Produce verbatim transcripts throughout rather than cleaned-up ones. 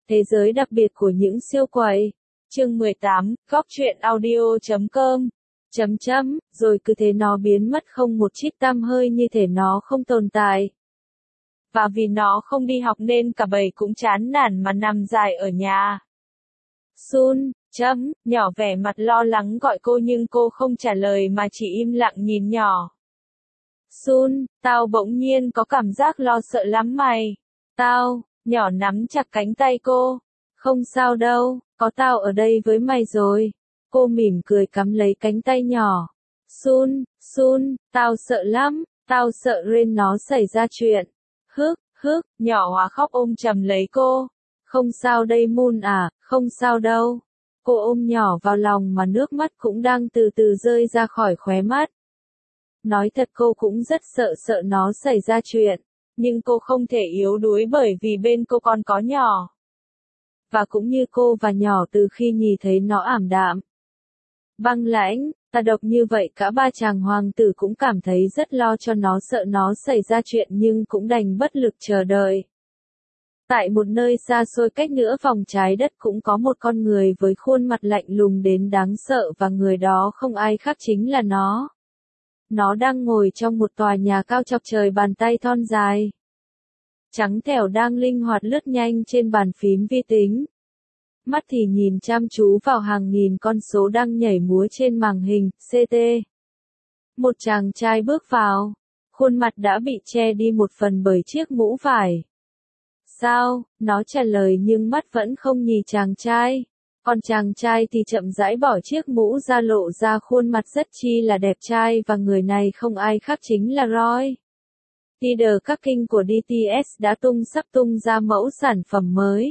Thế giới đặc biệt của những siêu quậy. Chương mười tám, góc truyện audio chấm com. Chấm chấm, rồi cứ thế nó biến mất không một chít tăm hơi như thể nó không tồn tại. Và vì nó không đi học nên cả bầy cũng chán nản mà nằm dài ở nhà. Sun, chấm, nhỏ vẻ mặt lo lắng gọi cô nhưng cô không trả lời mà chỉ im lặng nhìn nhỏ. Sun, tao bỗng nhiên có cảm giác lo sợ lắm mày. Tao, nhỏ nắm chặt cánh tay cô. Không sao đâu, có tao ở đây với mày rồi. Cô mỉm cười cắm lấy cánh tay nhỏ. Sun, Sun, tao sợ lắm, tao sợ Ren nó xảy ra chuyện. Hức, hức, nhỏ hóa khóc ôm chầm lấy cô. Không sao đây Moon à, không sao đâu. Cô ôm nhỏ vào lòng mà nước mắt cũng đang từ từ rơi ra khỏi khóe mắt. Nói thật cô cũng rất sợ sợ nó xảy ra chuyện, nhưng cô không thể yếu đuối bởi vì bên cô còn có nhỏ. Và cũng như cô và nhỏ từ khi nhìn thấy nó ảm đạm, băng lãnh, tà độc như vậy cả ba chàng hoàng tử cũng cảm thấy rất lo cho nó sợ nó xảy ra chuyện nhưng cũng đành bất lực chờ đợi. Tại một nơi xa xôi cách nửa vòng trái đất cũng có một con người với khuôn mặt lạnh lùng đến đáng sợ và người đó không ai khác chính là nó. Nó đang ngồi trong một tòa nhà cao chọc trời bàn tay thon dài. Trắng thẻo đang linh hoạt lướt nhanh trên bàn phím vi tính. Mắt thì nhìn chăm chú vào hàng nghìn con số đang nhảy múa trên màn hình, xê tê. Một chàng trai bước vào. Khuôn mặt đã bị che đi một phần bởi chiếc mũ vải. Sao? Nó trả lời nhưng mắt vẫn không nhìn chàng trai. Còn chàng trai thì chậm rãi bỏ chiếc mũ ra lộ ra khuôn mặt rất chi là đẹp trai và người này không ai khác chính là Roy. Leader các kinh của đê tê ét đã tung sắp tung ra mẫu sản phẩm mới.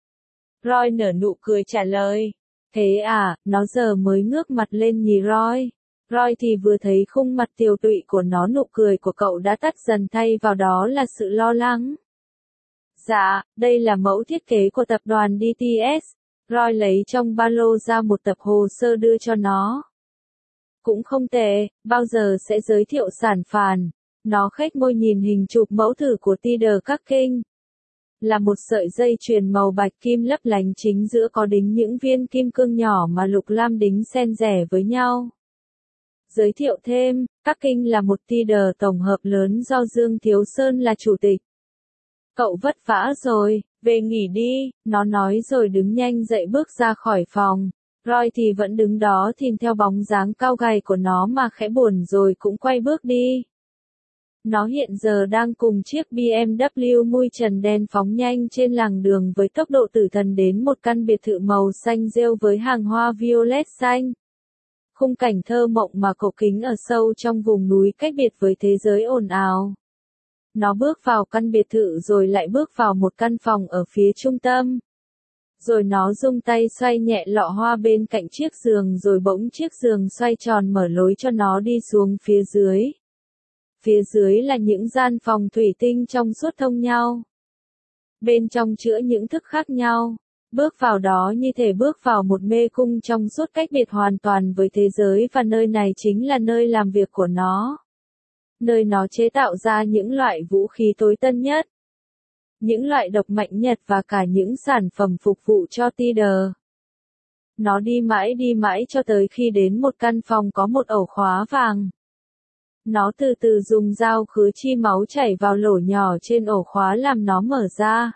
Roy nở nụ cười trả lời. Thế à, nó giờ mới ngước mặt lên nhìn Roy. Roy thì vừa thấy khung mặt tiều tụy của nó nụ cười của cậu đã tắt dần thay vào đó là sự lo lắng. Dạ, đây là mẫu thiết kế của tập đoàn đê tê ét. Roy lấy trong ba lô ra một tập hồ sơ đưa cho nó. Cũng không tệ, bao giờ sẽ giới thiệu sản phẩm. Nó khếch môi nhìn hình chụp mẫu thử của Leader các kinh. Là một sợi dây chuyền màu bạch kim lấp lánh chính giữa có đính những viên kim cương nhỏ mà lục lam đính xen rẽ với nhau. Giới thiệu thêm, các kinh là một Leader tổng hợp lớn do Dương Thiếu Sơn là chủ tịch. Cậu vất vả rồi, về nghỉ đi, nó nói rồi đứng nhanh dậy bước ra khỏi phòng. Roy thì vẫn đứng đó nhìn theo bóng dáng cao gầy của nó mà khẽ buồn rồi cũng quay bước đi. Nó hiện giờ đang cùng chiếc bê em vê mui trần đen phóng nhanh trên làn đường với tốc độ tử thần đến một căn biệt thự màu xanh rêu với hàng hoa violet xanh. Khung cảnh thơ mộng mà cổ kính ở sâu trong vùng núi cách biệt với thế giới ồn ào. Nó bước vào căn biệt thự rồi lại bước vào một căn phòng ở phía trung tâm. Rồi nó rung tay xoay nhẹ lọ hoa bên cạnh chiếc giường rồi bỗng chiếc giường xoay tròn mở lối cho nó đi xuống phía dưới. Phía dưới là những gian phòng thủy tinh trong suốt thông nhau. Bên trong chứa những thức khác nhau. Bước vào đó như thể bước vào một mê cung trong suốt cách biệt hoàn toàn với thế giới và nơi này chính là nơi làm việc của nó. Nơi nó chế tạo ra những loại vũ khí tối tân nhất. Những loại độc mạnh nhất và cả những sản phẩm phục vụ cho Leader. Nó đi mãi đi mãi cho tới khi đến một căn phòng có một ổ khóa vàng. Nó từ từ dùng dao khứa chi máu chảy vào lỗ nhỏ trên ổ khóa làm nó mở ra.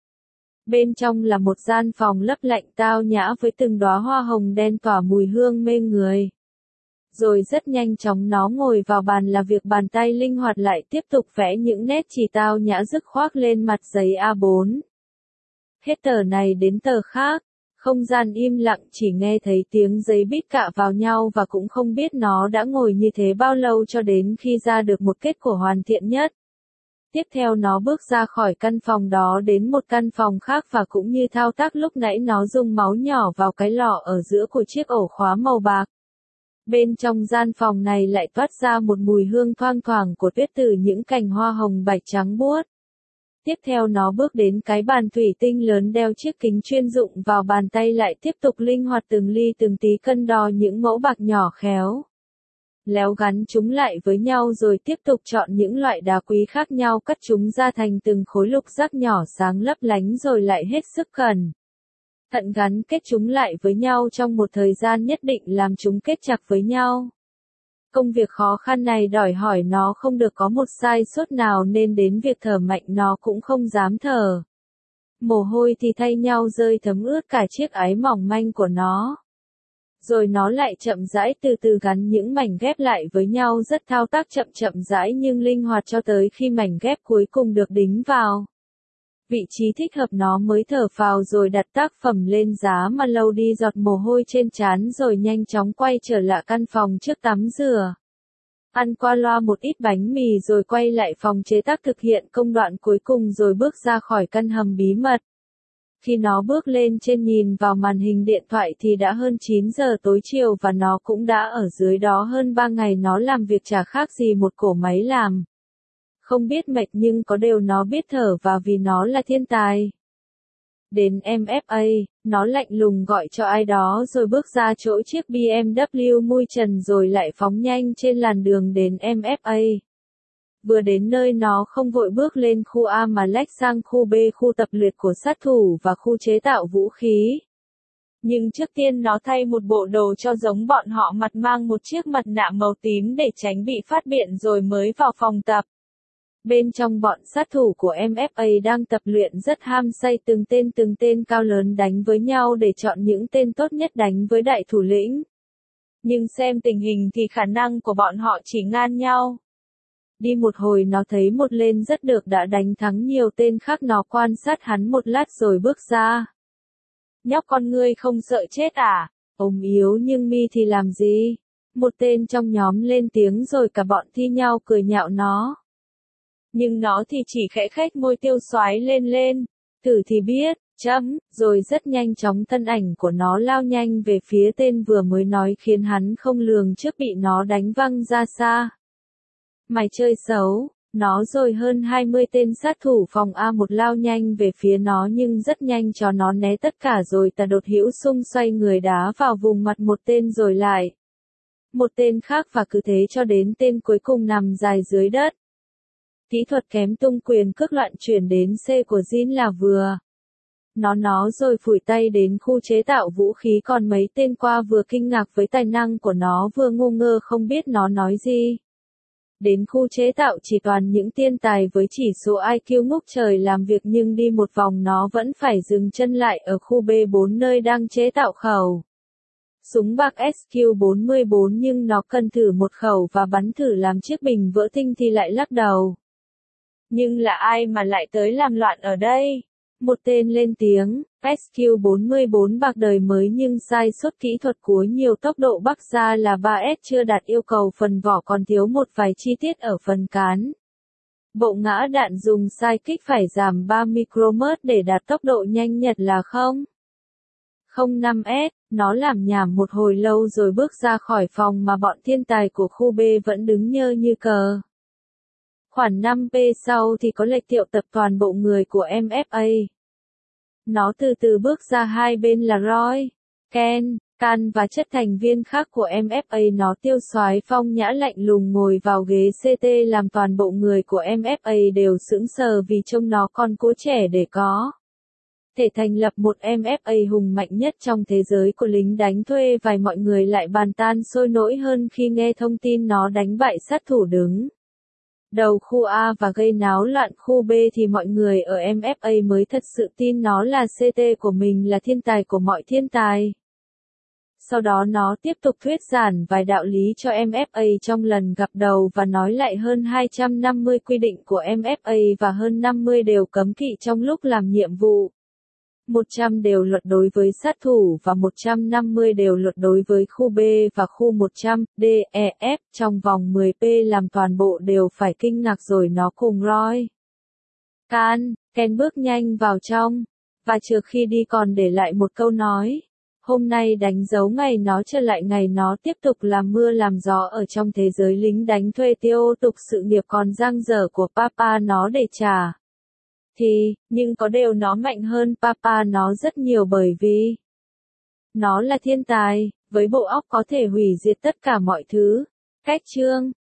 Bên trong là một gian phòng lấp lạnh tao nhã với từng đóa hoa hồng đen tỏa mùi hương mê người. Rồi rất nhanh chóng nó ngồi vào bàn làm việc bàn tay linh hoạt lại tiếp tục vẽ những nét chỉ tao nhã dứt khoác lên mặt giấy a bốn. Hết tờ này đến tờ khác, không gian im lặng chỉ nghe thấy tiếng giấy bít cạ vào nhau và cũng không biết nó đã ngồi như thế bao lâu cho đến khi ra được một kết quả hoàn thiện nhất. Tiếp theo nó bước ra khỏi căn phòng đó đến một căn phòng khác và cũng như thao tác lúc nãy nó dùng máu nhỏ vào cái lọ ở giữa của chiếc ổ khóa màu bạc. Bên trong gian phòng này lại toát ra một mùi hương thoang thoảng của tuyết từ những cành hoa hồng bạch trắng buốt. Tiếp theo nó bước đến cái bàn thủy tinh lớn đeo chiếc kính chuyên dụng vào bàn tay lại tiếp tục linh hoạt từng ly từng tí cân đo những mẫu bạc nhỏ khéo. léo gắn chúng lại với nhau rồi tiếp tục chọn những loại đá quý khác nhau cắt chúng ra thành từng khối lục giác nhỏ sáng lấp lánh rồi lại hết sức cẩn thận gắn kết chúng lại với nhau trong một thời gian nhất định làm chúng kết chặt với nhau. Công việc khó khăn này đòi hỏi nó không được có một sai sót nào nên đến việc thở mạnh nó cũng không dám thở. Mồ hôi thì thay nhau rơi thấm ướt cả chiếc áo mỏng manh của nó. Rồi nó lại chậm rãi từ từ gắn những mảnh ghép lại với nhau rất thao tác chậm chậm rãi nhưng linh hoạt cho tới khi mảnh ghép cuối cùng được đính vào vị trí thích hợp nó mới thở phào rồi đặt tác phẩm lên giá mà lau đi giọt mồ hôi trên trán rồi nhanh chóng quay trở lại căn phòng trước tắm rửa. Ăn qua loa một ít bánh mì rồi quay lại phòng chế tác thực hiện công đoạn cuối cùng rồi bước ra khỏi căn hầm bí mật. Khi nó bước lên trên nhìn vào màn hình điện thoại thì đã hơn chín giờ tối chiều và nó cũng đã ở dưới đó hơn ba ngày nó làm việc chả khác gì một cỗ máy làm. Không biết mệt nhưng có điều nó biết thở và vì nó là thiên tài. Đến em ép a, nó lạnh lùng gọi cho ai đó rồi bước ra chỗ chiếc bê em vê mui trần rồi lại phóng nhanh trên làn đường đến em ép a. Vừa đến nơi nó không vội bước lên khu A mà lách sang khu B, khu tập luyện của sát thủ và khu chế tạo vũ khí. Nhưng trước tiên nó thay một bộ đồ cho giống bọn họ, mặt mang một chiếc mặt nạ màu tím để tránh bị phát hiện rồi mới vào phòng tập. Bên trong bọn sát thủ của em ép a đang tập luyện rất ham say, từng tên từng tên cao lớn đánh với nhau để chọn những tên tốt nhất đánh với đại thủ lĩnh. Nhưng xem tình hình thì khả năng của bọn họ chỉ ngang nhau. Đi một hồi nó thấy một lên rất được đã đánh thắng nhiều tên khác, nó quan sát hắn một lát rồi bước ra. Nhóc con ngươi không sợ chết à? Ốm yếu nhưng mi thì làm gì? Một tên trong nhóm lên tiếng rồi cả bọn thi nhau cười nhạo nó. Nhưng nó thì chỉ khẽ khếch môi tiêu xoái lên lên. Thử thì biết, chấm, rồi rất nhanh chóng thân ảnh của nó lao nhanh về phía tên vừa mới nói khiến hắn không lường trước bị nó đánh văng ra xa. Mày chơi xấu, nó rồi hơn hai mươi tên sát thủ phòng A một lao nhanh về phía nó nhưng rất nhanh cho nó né tất cả rồi tà đột hữu xung xoay người đá vào vùng mặt một tên rồi lại. Một tên khác và cứ thế cho đến tên cuối cùng nằm dài dưới đất. Kỹ thuật kém tung quyền cước loạn chuyển đến C của Jin là vừa. Nó nó rồi phủi tay đến khu chế tạo vũ khí còn mấy tên qua vừa kinh ngạc với tài năng của nó vừa ngu ngơ không biết nó nói gì. Đến khu chế tạo chỉ toàn những thiên tài với chỉ số i kiu ngút trời làm việc nhưng đi một vòng nó vẫn phải dừng chân lại ở khu B bốn nơi đang chế tạo khẩu súng bạc S Q bốn mươi bốn nhưng nó cần thử một khẩu và bắn thử làm chiếc bình vỡ tinh thì lại lắc đầu. Nhưng là ai mà lại tới làm loạn ở đây? Một tên lên tiếng, S Q bốn mươi bốn bạc đời mới nhưng sai suất kỹ thuật của nhiều tốc độ bắc ra là ba S chưa đạt yêu cầu, phần vỏ còn thiếu một vài chi tiết ở phần cán. Bộ ngã đạn dùng sai kích phải giảm ba micromet để đạt tốc độ nhanh nhất là không. không năm S, nó làm nhảm một hồi lâu rồi bước ra khỏi phòng mà bọn thiên tài của khu B vẫn đứng nhơ như cờ. Khoảng năm P sau thì có lệnh triệu tập toàn bộ người của em ép a. Nó từ từ bước ra, hai bên là Roy, Ken, Can và chất thành viên khác của em ép a. Nó tiêu soái phong nhã lạnh lùng ngồi vào ghế xê tê làm toàn bộ người của em ép a đều sững sờ vì trông nó còn cố trẻ để có thể thành lập một em ép a hùng mạnh nhất trong thế giới của lính đánh thuê, và mọi người lại bàn tan sôi nổi hơn khi nghe thông tin nó đánh bại sát thủ đứng đầu khu A và gây náo loạn khu B thì mọi người ở em ép a mới thật sự tin nó là xê tê của mình là thiên tài của mọi thiên tài. Sau đó nó tiếp tục thuyết giảng vài đạo lý cho em ép a trong lần gặp đầu và nói lại hơn hai trăm năm mươi quy định của em ép a và hơn năm mươi điều cấm kỵ trong lúc làm nhiệm vụ. một trăm điều luật đối với sát thủ và một trăm năm mươi điều luật đối với khu B và khu một trăm, D, E, F trong vòng mười P làm toàn bộ đều phải kinh ngạc rồi nó cùng Roy, Can, Ken bước nhanh vào trong, và trước khi đi còn để lại một câu nói. Hôm nay đánh dấu ngày nó trở lại, ngày nó tiếp tục làm mưa làm gió ở trong thế giới lính đánh thuê, tiêu tục sự nghiệp còn dang dở của Papa nó để trả. Thì, nhưng có điều nó mạnh hơn Papa nó rất nhiều bởi vì nó là thiên tài, với bộ óc có thể hủy diệt tất cả mọi thứ. Cách chương